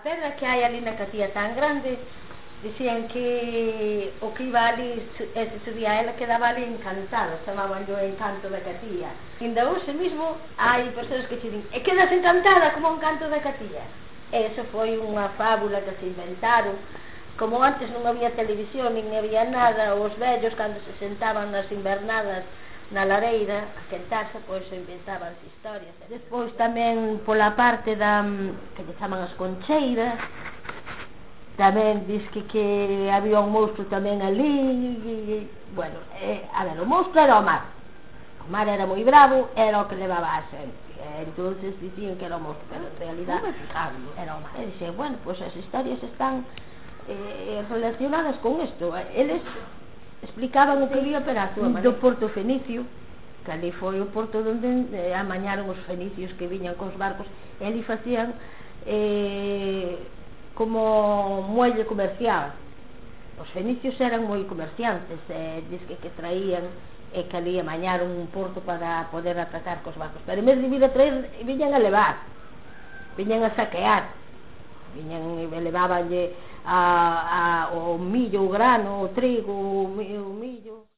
pedra que hai ali na catía tan grande, dicían que o que iba ali e se subía a ela quedaba ali encantado, chamaban o encanto da catía. Ainda hoxe mismo hai persoas que dicen, e quedas encantada como o encanto da catía. Eso foi unha fábula que se inventaron. Como antes non había televisión, nin había nada, os vellos cando se sentaban nas invernadas na lareira a quentarse, pois inventaban historias. Despois tamén pola parte da que lle chaman as concheiras, tamén diz que había un monstro tamén ali, bueno, a ver, o monstro era o mar era moi bravo, era o que levaba a xente, entonces dicían que era o monstro, pero en realidad era o mar. E dixen, bueno, pois as historias están relacionadas con isto. Eles explicaban o que había do Porto Fenicio, que ali foi o porto onde amañaron os fenicios que viñan cos barcos, e ali facían como muelle comercial. Os fenicios eran moi comerciantes, diz que traían e que ali amañaron un porto para poder atracar cos barcos, pero en vez de vir a traer, viñan a levar, viñan a saquear, viñan e levabanlle o millo, o grano, o trigo, o millo.